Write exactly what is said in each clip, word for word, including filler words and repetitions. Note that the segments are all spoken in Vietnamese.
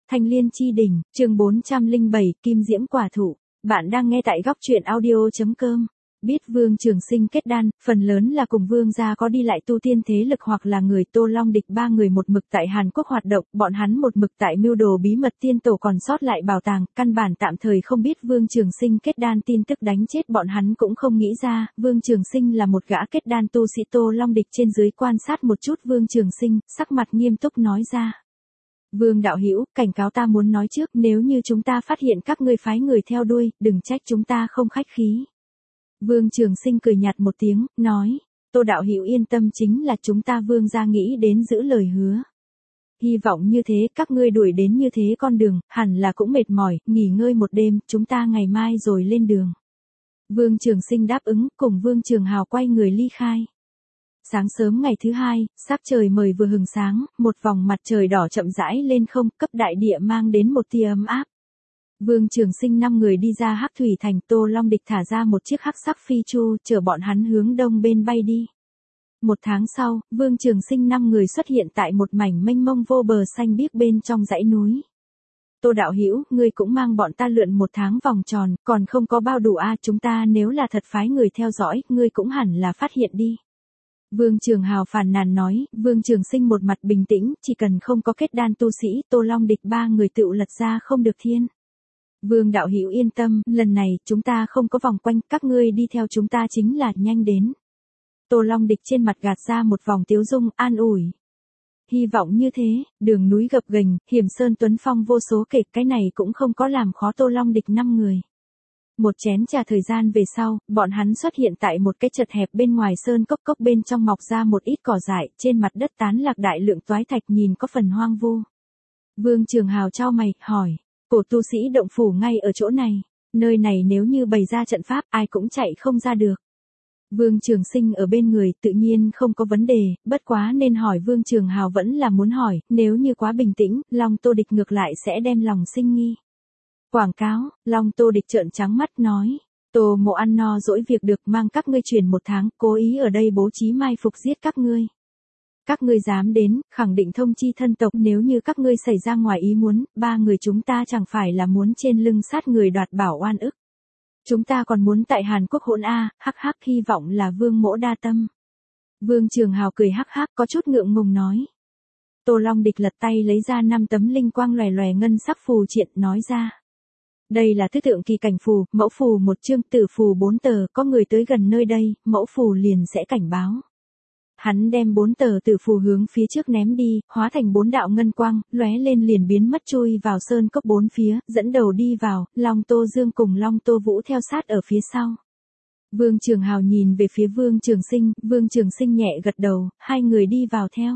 Thanh Liên Chi Đỉnh, chương bốn trăm lẻ bảy, Kim Diễm Quả Thụ. Bạn đang nghe tại góc truyện audio chấm com. Biết Vương Trường Sinh kết đan, phần lớn là cùng Vương gia có đi lại tu tiên thế lực hoặc là người Tô Long Địch ba người một mực tại Hàn Quốc hoạt động, bọn hắn một mực tại mưu đồ bí mật tiên tổ còn sót lại bảo tàng, căn bản tạm thời không biết Vương Trường Sinh kết đan tin tức đánh chết bọn hắn cũng không nghĩ ra, Vương Trường Sinh là một gã kết đan tu sĩ. Tô Long Địch trên dưới quan sát một chút Vương Trường Sinh, sắc mặt nghiêm túc nói ra. Vương đạo hữu, cảnh cáo ta muốn nói trước, nếu như chúng ta phát hiện các ngươi phái người theo đuôi, đừng trách chúng ta không khách khí. Vương Trường Sinh cười nhạt một tiếng, nói, Tô đạo hữu yên tâm, chính là chúng ta Vương gia nghĩ đến giữ lời hứa. Hy vọng như thế, các ngươi đuổi đến như thế con đường, hẳn là cũng mệt mỏi, nghỉ ngơi một đêm, chúng ta ngày mai rồi lên đường. Vương Trường Sinh đáp ứng, cùng Vương Trường Hào quay người ly khai. Sáng sớm ngày thứ hai, sắc trời mời vừa hừng sáng, một vòng mặt trời đỏ chậm rãi lên không, cấp đại địa mang đến một tia ấm áp. Vương Trường Sinh năm người đi ra Hắc Thủy Thành. Tô Long Địch thả ra một chiếc hắc sắc phi chu, chở bọn hắn hướng đông bên bay đi. Một tháng sau, Vương Trường Sinh năm người xuất hiện tại một mảnh mênh mông vô bờ xanh biếc bên trong dãy núi. Tô đạo hữu, ngươi cũng mang bọn ta lượn một tháng vòng tròn, còn không có bao đủ a à, chúng ta nếu là thật phái người theo dõi, ngươi cũng hẳn là phát hiện đi. Vương Trường Hào phàn nàn nói. Vương Trường Sinh một mặt bình tĩnh, chỉ cần không có kết đan tu sĩ, Tô Long Địch ba người tựu lật ra không được thiên. Vương đạo hữu yên tâm, lần này chúng ta không có vòng quanh, các ngươi đi theo chúng ta chính là nhanh đến. Tô Long Địch trên mặt gạt ra một vòng tiếu dung, an ủi. Hy vọng như thế, đường núi gập ghềnh, hiểm sơn tuấn phong vô số kể, cái này cũng không có làm khó Tô Long Địch năm người. Một chén trà thời gian về sau, bọn hắn xuất hiện tại một cái chật hẹp bên ngoài sơn cốc, cốc bên trong mọc ra một ít cỏ dại, trên mặt đất tán lạc đại lượng toái thạch, nhìn có phần hoang vu. Vương Trường Hào chau mày, hỏi, cổ tu sĩ động phủ ngay ở chỗ này, nơi này nếu như bày ra trận pháp, ai cũng chạy không ra được. Vương Trường Sinh ở bên người, tự nhiên không có vấn đề, bất quá nên hỏi Vương Trường Hào vẫn là muốn hỏi, nếu như quá bình tĩnh, Long Tô Địch ngược lại sẽ đem lòng sinh nghi. Quảng cáo. Long Tô Địch trợn trắng mắt nói, Tô mộ ăn no dỗi việc được, mang các ngươi truyền một tháng, cố ý ở đây bố trí mai phục giết các ngươi. Các ngươi dám đến, khẳng định thông chi thân tộc, nếu như các ngươi xảy ra ngoài ý muốn, ba người chúng ta chẳng phải là muốn trên lưng sát người đoạt bảo oan ức. Chúng ta còn muốn tại Hàn Quốc hỗn a, hắc hắc, hy vọng là Vương mỗ đa tâm. Vương Trường Hào cười hắc hắc, có chút ngượng ngùng nói. Tô Long Địch lật tay lấy ra năm tấm linh quang lòe lòe ngân sắc phù triện, nói ra. Đây là thứ tượng kỳ cảnh phù, mẫu phù một chương, tử phù bốn tờ, có người tới gần nơi đây, mẫu phù liền sẽ cảnh báo. Hắn đem bốn tờ tử phù hướng phía trước ném đi, hóa thành bốn đạo ngân quang, lóe lên liền biến mất chui vào sơn cốc bốn phía, dẫn đầu đi vào, Long Tô Dương cùng Long Tô Vũ theo sát ở phía sau. Vương Trường Hào nhìn về phía Vương Trường Sinh, Vương Trường Sinh nhẹ gật đầu, hai người đi vào theo.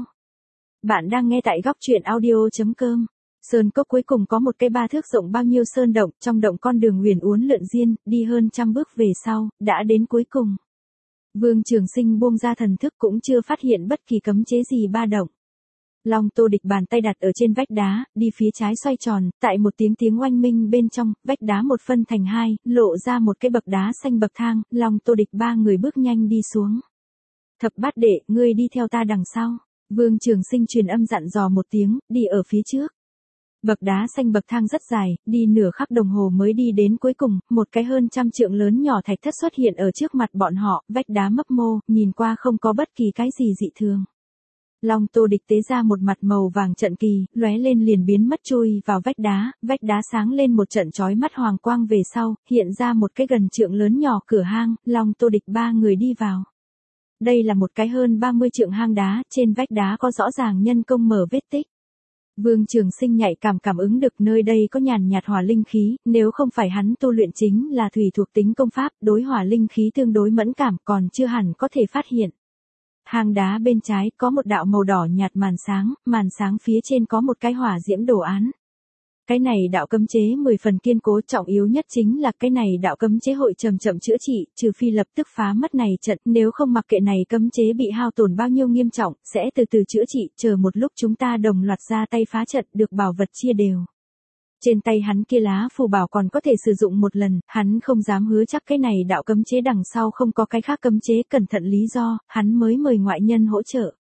Bạn đang nghe tại góc truyện audio chấm com. Sơn cốc cuối cùng có một cây ba thước rộng bao nhiêu sơn động, trong động con đường huyền uốn lượn diên, đi hơn trăm bước về sau, đã đến cuối cùng. Vương Trường Sinh buông ra thần thức cũng chưa phát hiện bất kỳ cấm chế gì ba động. Long Tô Địch bàn tay đặt ở trên vách đá, đi phía trái xoay tròn, tại một tiếng tiếng oanh minh bên trong, vách đá một phân thành hai, lộ ra một cái bậc đá xanh bậc thang, Long Tô Địch ba người bước nhanh đi xuống. Thập bát đệ, ngươi đi theo ta đằng sau. Vương Trường Sinh truyền âm dặn dò một tiếng, đi ở phía trước. Bậc đá xanh bậc thang rất dài, đi nửa khắc đồng hồ mới đi đến cuối cùng, một cái hơn trăm trượng lớn nhỏ thạch thất xuất hiện ở trước mặt bọn họ, vách đá mấp mô, nhìn qua không có bất kỳ cái gì dị thường. Long Tô Địch tế ra một mặt màu vàng trận kỳ, lóe lên liền biến mất chui vào vách đá, vách đá sáng lên một trận chói mắt hoàng quang về sau, hiện ra một cái gần trượng lớn nhỏ cửa hang, Long Tô Địch ba người đi vào. Đây là một cái hơn ba mươi trượng hang đá, trên vách đá có rõ ràng nhân công mở vết tích. Vương Trường Sinh nhạy cảm cảm ứng được nơi đây có nhàn nhạt hỏa linh khí, nếu không phải hắn tu luyện chính là thủy thuộc tính công pháp, đối hỏa linh khí tương đối mẫn cảm, còn chưa hẳn có thể phát hiện. Hang đá bên trái có một đạo màu đỏ nhạt màn sáng, màn sáng phía trên có một cái hỏa diễm đồ án. Cái này đạo cấm chế mười phần kiên cố, trọng yếu nhất chính là cái này đạo cấm chế hội chậm chậm chữa trị, trừ phi lập tức phá mất này trận, nếu không mặc kệ này cấm chế bị hao tổn bao nhiêu nghiêm trọng, sẽ từ từ chữa trị, chờ một lúc chúng ta đồng loạt ra tay phá trận, được bảo vật chia đều. Trên tay hắn kia lá phù bảo còn có thể sử dụng một lần, hắn không dám hứa chắc cái này đạo cấm chế đằng sau không có cái khác cấm chế, cẩn thận lý do, hắn mới mời ngoại nhân hỗ trợ.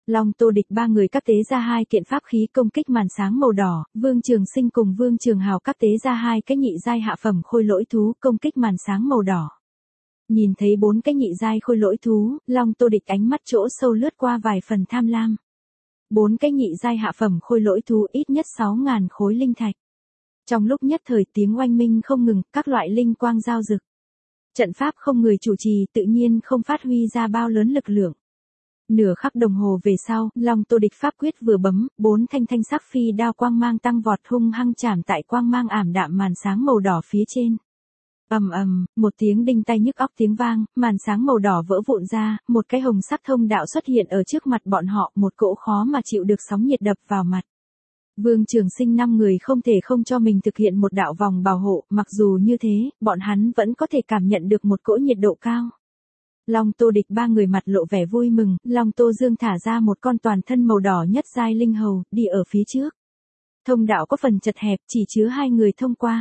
Long Tô Địch ba người các tế ra hai kiện pháp khí công kích màn sáng màu đỏ, Vương Trường Sinh cùng Vương Trường Hào các tế ra hai cái nhị giai hạ phẩm khôi lỗi thú công kích màn sáng màu đỏ. Nhìn thấy bốn cái nhị giai khôi lỗi thú, Long Tô Địch ánh mắt chỗ sâu lướt qua vài phần tham lam. Bốn cái nhị giai hạ phẩm khôi lỗi thú ít nhất sáu ngàn khối linh thạch. Trong lúc nhất thời tiếng oanh minh không ngừng, các loại linh quang giao rực. Trận pháp không người chủ trì tự nhiên không phát huy ra bao lớn lực lượng. Nửa khắc đồng hồ về sau, Long Tô Địch pháp quyết vừa bấm, bốn thanh thanh sắc phi đao quang mang tăng vọt hung hăng chạm tại quang mang ảm đạm màn sáng màu đỏ phía trên. Ầm ầm, một tiếng đinh tai nhức óc tiếng vang, màn sáng màu đỏ vỡ vụn ra, một cái hồng sắc thông đạo xuất hiện ở trước mặt bọn họ, một cỗ khó mà chịu được sóng nhiệt đập vào mặt. Vương Trường Sinh năm người không thể không cho mình thực hiện một đạo vòng bảo hộ, mặc dù như thế, bọn hắn vẫn có thể cảm nhận được một cỗ nhiệt độ cao. Long Tô Địch ba người mặt lộ vẻ vui mừng, Long Tô Dương thả ra một con toàn thân màu đỏ nhất giai linh hầu, đi ở phía trước. Thông đạo có phần chật hẹp, chỉ chứa hai người thông qua.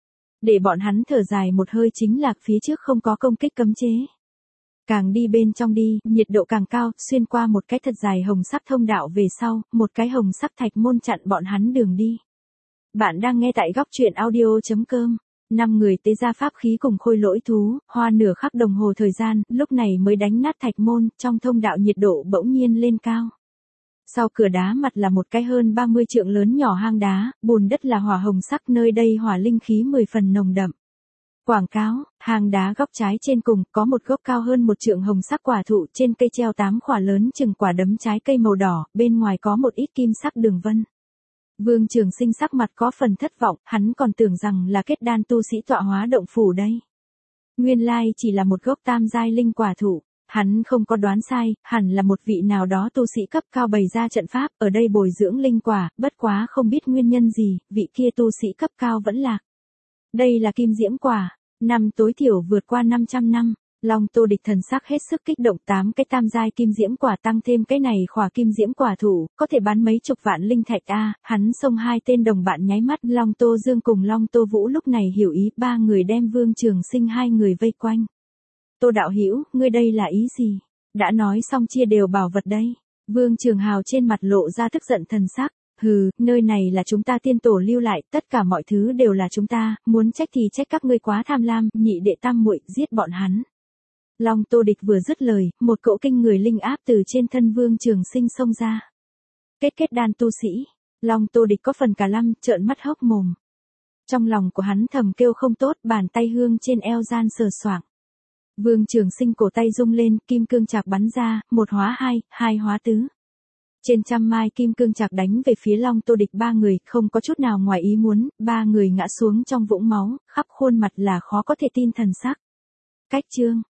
Để bọn hắn thở dài một hơi chính là phía trước không có công kích cấm chế. Càng đi bên trong đi, nhiệt độ càng cao, xuyên qua một cái thật dài hồng sắc thông đạo về sau, một cái hồng sắc thạch môn chặn bọn hắn đường đi. Bạn đang nghe tại góc truyện audio chấm com. Năm người tế ra pháp khí cùng khôi lỗi thú, hoa nửa khắc đồng hồ thời gian, lúc này mới đánh nát thạch môn, trong thông đạo nhiệt độ bỗng nhiên lên cao. Sau cửa đá mặt là một cái hơn ba mươi trượng lớn nhỏ hang đá, bùn đất là hỏa hồng sắc, nơi đây hỏa linh khí mười phần nồng đậm. Quảng cáo, hang đá góc trái trên cùng có một gốc cao hơn một trượng hồng sắc quả thụ, trên cây treo tám quả lớn chừng quả đấm trái cây màu đỏ, bên ngoài có một ít kim sắc đường vân. Vương Trường Sinh sắc mặt có phần thất vọng, hắn còn tưởng rằng là kết đan tu sĩ tọa hóa động phủ đây. Nguyên lai chỉ là một gốc tam giai linh quả thụ, hắn không có đoán sai, hẳn là một vị nào đó tu sĩ cấp cao bày ra trận pháp, ở đây bồi dưỡng linh quả, bất quá không biết nguyên nhân gì, vị kia tu sĩ cấp cao vẫn lạc. Đây là kim diễm quả, năm tối thiểu vượt qua năm trăm năm. Long Tô Địch thần sắc hết sức kích động, tám cái tam giai kim diễm quả tăng thêm cái này khỏa kim diễm quả thủ, có thể bán mấy chục vạn linh thạch a, à, hắn xông hai tên đồng bạn nháy mắt, Long Tô Dương cùng Long Tô Vũ lúc này hiểu ý, ba người đem Vương Trường Sinh hai người vây quanh. Tô đạo hữu, ngươi đây là ý gì? Đã nói xong chia đều bảo vật đây. Vương Trường Hào trên mặt lộ ra tức giận thần sắc. Hừ, nơi này là chúng ta tiên tổ lưu lại, tất cả mọi thứ đều là chúng ta, muốn trách thì trách các ngươi quá tham lam, nhị đệ tam muội, giết bọn hắn. Long Tô Địch vừa dứt lời, một cỗ kinh người linh áp từ trên thân Vương Trường Sinh xông ra. Kết kết đan tu sĩ, Long Tô Địch có phần cả lăm, trợn mắt hốc mồm. Trong lòng của hắn thầm kêu không tốt, bàn tay hương trên eo gian sờ soạng. Vương Trường Sinh cổ tay rung lên, kim cương chạc bắn ra, một hóa hai, hai hóa tứ. Trên trăm mai kim cương chạc đánh về phía Long Tô Địch ba người, không có chút nào ngoài ý muốn, ba người ngã xuống trong vũng máu, khắp khuôn mặt là khó có thể tin thần sắc. Cách chương